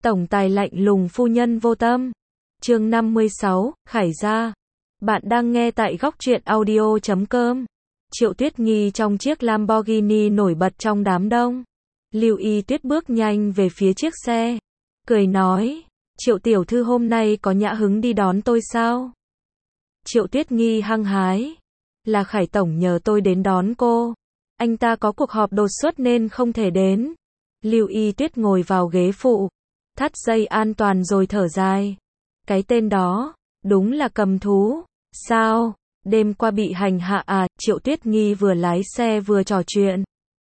Tổng tài lạnh lùng phu nhân vô tâm. Chương 56, Khải gia. Bạn đang nghe tại góc truyện audio.com. Triệu Tuyết Nghi trong chiếc Lamborghini nổi bật trong đám đông. Lưu Y Tuyết bước nhanh về phía chiếc xe, cười nói, Triệu tiểu thư hôm nay có nhã hứng đi đón tôi sao? Triệu Tuyết Nghi hăng hái, là Khải tổng nhờ tôi đến đón cô. Anh ta có cuộc họp đột xuất nên không thể đến. Lưu Y Tuyết ngồi vào ghế phụ, thắt dây an toàn rồi thở dài. Cái tên đó, đúng là cầm thú. Sao, đêm qua bị hành hạ à? Triệu Tuyết Nghi vừa lái xe vừa trò chuyện.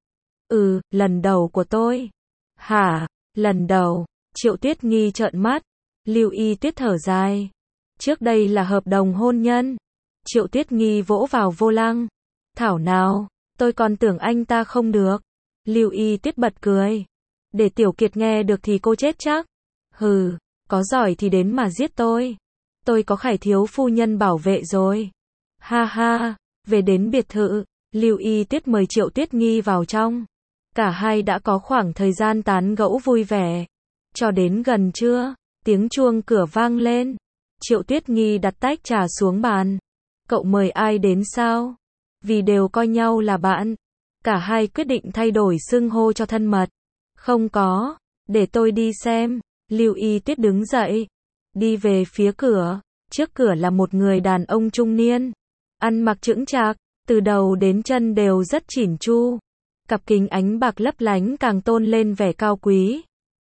Lần đầu của tôi. Hả, lần đầu? Triệu Tuyết Nghi trợn mắt. Lưu Y Tuyết thở dài. Trước đây là hợp đồng hôn nhân. Triệu Tuyết Nghi vỗ vào vô lăng. Thảo nào, tôi còn tưởng anh ta không được. Lưu Y Tuyết bật cười. Để Tiểu Kiệt nghe được thì cô chết chắc. Hừ, có giỏi thì đến mà giết tôi. Tôi có Khải thiếu phu nhân bảo vệ rồi. Ha ha, về đến biệt thự, Lưu Y Tuyết mời Triệu Tuyết Nghi vào trong. Cả hai đã có khoảng thời gian tán gẫu vui vẻ. Cho đến gần trưa, tiếng chuông cửa vang lên. Triệu Tuyết Nghi đặt tách trà xuống bàn. Cậu mời ai đến sao? Vì đều coi nhau là bạn, cả hai quyết định thay đổi xưng hô cho thân mật. Không có, để tôi đi xem. Lưu Y Tuyết đứng dậy, đi về phía cửa. Trước cửa là một người đàn ông trung niên, ăn mặc chững chạc, từ đầu đến chân đều rất chỉn chu. Cặp kính ánh bạc lấp lánh càng tôn lên vẻ cao quý.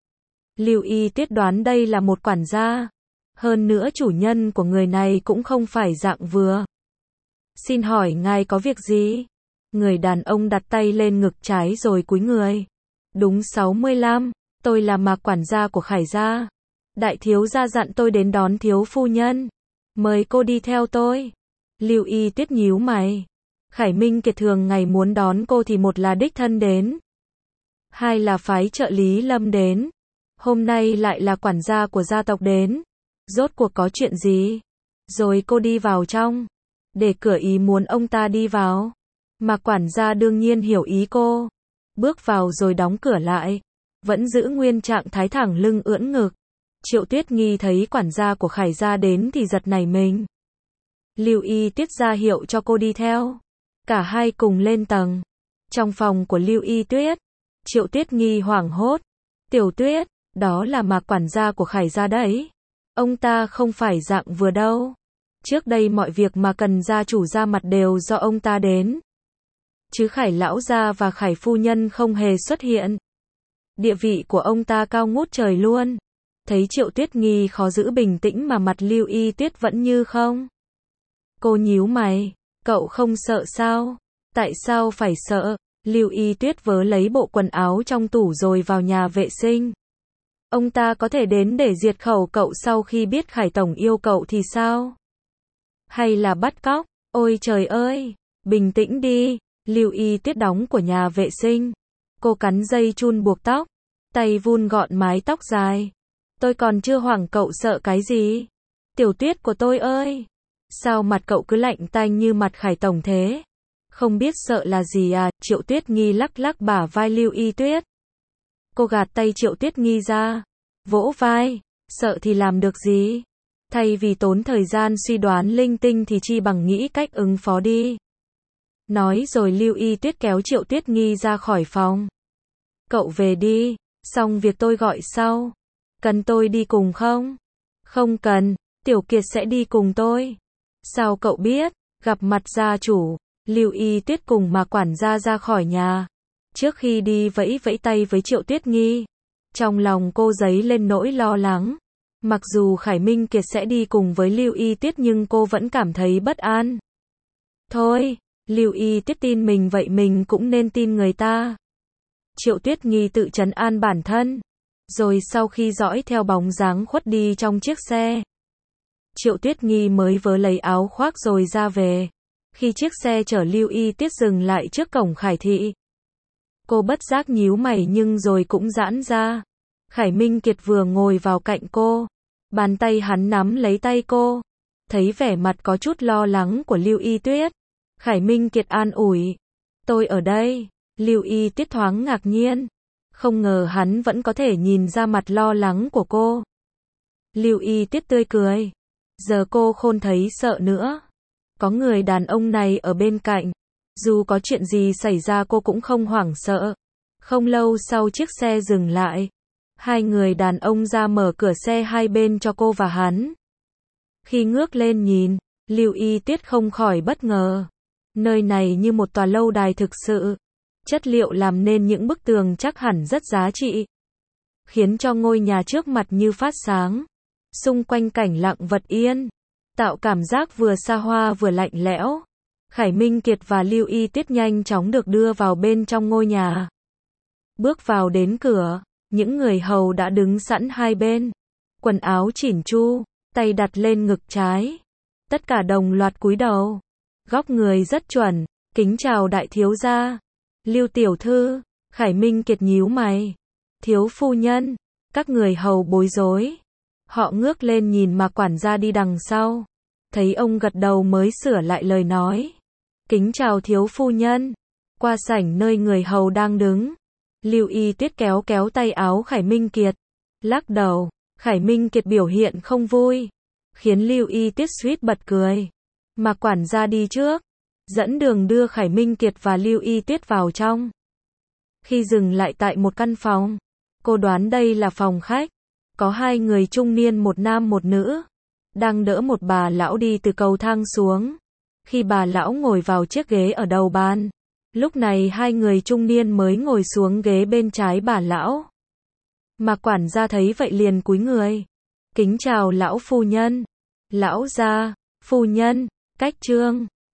Lưu Y Tuyết đoán đây là một quản gia. Hơn nữa chủ nhân của người này cũng không phải dạng vừa. Xin hỏi ngài có việc gì? Người đàn ông đặt tay lên ngực trái rồi cúi người. Đúng 65, tôi là Mạc quản gia của Khải gia. Đại thiếu gia dặn tôi đến đón thiếu phu nhân. Mời cô đi theo tôi. Lưu Y Tuyết nhíu mày. Khải Minh Kiệt thường ngày muốn đón cô thì một là đích thân đến, hai là phái trợ lý Lâm đến. Hôm nay lại là quản gia của gia tộc đến. Rốt cuộc có chuyện gì? Rồi cô đi vào trong. Để cửa ý muốn ông ta đi vào. Mạc quản gia đương nhiên hiểu ý cô. Bước vào rồi đóng cửa lại. Vẫn giữ nguyên trạng thái thẳng lưng ưỡn ngực. Triệu Tuyết Nghi thấy quản gia của Khải gia đến thì giật nảy mình. Lưu Y Tuyết ra hiệu cho cô đi theo. Cả hai cùng lên tầng. Trong phòng của Lưu Y Tuyết, Triệu Tuyết Nghi hoảng hốt. Tiểu Tuyết, đó là Mạc quản gia của Khải gia đấy. Ông ta không phải dạng vừa đâu. Trước đây mọi việc mà cần gia chủ ra mặt đều do ông ta đến. Chứ Khải lão gia và Khải phu nhân không hề xuất hiện. Địa vị của ông ta cao ngút trời luôn. Thấy Triệu Tuyết Nghi khó giữ bình tĩnh mà mặt Lưu Y Tuyết vẫn như không. Cô nhíu mày, cậu không sợ sao? Tại sao phải sợ? Lưu Y Tuyết vớ lấy bộ quần áo trong tủ rồi vào nhà vệ sinh. Ông ta có thể đến để diệt khẩu cậu sau khi biết Khải tổng yêu cậu thì sao? Hay là bắt cóc? Ôi trời ơi, bình tĩnh đi. Lưu Y Tuyết đóng của nhà vệ sinh. Cô cắn dây chun buộc tóc, tay vun gọn mái tóc dài. Tôi còn chưa hoảng cậu sợ cái gì? Tiểu Tuyết của tôi ơi! Sao mặt cậu cứ lạnh tanh như mặt Khải tổng thế? Không biết sợ là gì à? Triệu Tuyết Nghi lắc lắc bả vai Lưu Y Tuyết. Cô gạt tay Triệu Tuyết Nghi ra, vỗ vai, sợ thì làm được gì? Thay vì tốn thời gian suy đoán linh tinh thì chi bằng nghĩ cách ứng phó đi. Nói rồi Lưu Y Tuyết kéo Triệu Tuyết Nghi ra khỏi phòng. Cậu về đi, xong việc tôi gọi sau. Cần tôi đi cùng không? Không cần, Tiểu Kiệt sẽ đi cùng tôi. Sao cậu biết? Gặp mặt gia chủ, Lưu Y Tuyết cùng Mạc quản gia ra khỏi nhà. Trước khi đi vẫy vẫy tay với Triệu Tuyết Nghi. Trong lòng cô dấy lên nỗi lo lắng. Mặc dù Khải Minh Kiệt sẽ đi cùng với Lưu Y Tuyết nhưng cô vẫn cảm thấy bất an. Thôi, Lưu Y Tuyết tin mình vậy mình cũng nên tin người ta. Triệu Tuyết Nghi tự trấn an bản thân. Rồi sau khi dõi theo bóng dáng khuất đi trong chiếc xe, Triệu Tuyết Nghi mới vớ lấy áo khoác rồi ra về. Khi chiếc xe chở Lưu Y Tuyết dừng lại trước cổng Khải thị, cô bất giác nhíu mày nhưng rồi cũng giãn ra. Khải Minh Kiệt vừa ngồi vào cạnh cô. Bàn tay hắn nắm lấy tay cô. Thấy vẻ mặt có chút lo lắng của Lưu Y Tuyết, Khải Minh Kiệt an ủi. Tôi ở đây. Lưu Y Tuyết thoáng ngạc nhiên. Không ngờ hắn vẫn có thể nhìn ra mặt lo lắng của cô. Lưu Y Tiết tươi cười. Giờ cô không thấy sợ nữa. Có người đàn ông này ở bên cạnh. Dù có chuyện gì xảy ra cô cũng không hoảng sợ. Không lâu sau chiếc xe dừng lại. Hai người đàn ông ra mở cửa xe hai bên cho cô và hắn. Khi ngước lên nhìn, Lưu Y Tiết không khỏi bất ngờ. Nơi này như một tòa lâu đài thực sự. Chất liệu làm nên những bức tường chắc hẳn rất giá trị. Khiến cho ngôi nhà trước mặt như phát sáng. Xung quanh cảnh lặng vật yên. Tạo cảm giác vừa xa hoa vừa lạnh lẽo. Khải Minh Kiệt và Lưu Y Tiết nhanh chóng được đưa vào bên trong ngôi nhà. Bước vào đến cửa, những người hầu đã đứng sẵn hai bên. Quần áo chỉn chu, tay đặt lên ngực trái. Tất cả đồng loạt cúi đầu. Góc người rất chuẩn, kính chào đại thiếu gia. Lưu tiểu thư, Khải Minh Kiệt nhíu mày. Thiếu phu nhân, các người hầu bối rối. Họ ngước lên nhìn Mạc quản gia đi đằng sau. Thấy ông gật đầu mới sửa lại lời nói. Kính chào thiếu phu nhân. Qua sảnh nơi người hầu đang đứng. Lưu Y Tiết kéo kéo tay áo Khải Minh Kiệt. Lắc đầu, Khải Minh Kiệt biểu hiện không vui. Khiến Lưu Y Tiết suýt bật cười. Mạc quản gia đi trước. Dẫn đường đưa Khải Minh Kiệt và Lưu Y Tiết vào trong. Khi dừng lại tại một căn phòng. Cô đoán đây là phòng khách. Có hai người trung niên một nam một nữ. Đang đỡ một bà lão đi từ cầu thang xuống. Khi bà lão ngồi vào chiếc ghế ở đầu bàn. Lúc này hai người trung niên mới ngồi xuống ghế bên trái bà lão. Mạc quản gia thấy vậy liền cúi người. Kính chào lão phu nhân. Lão gia, phu nhân, cách trương.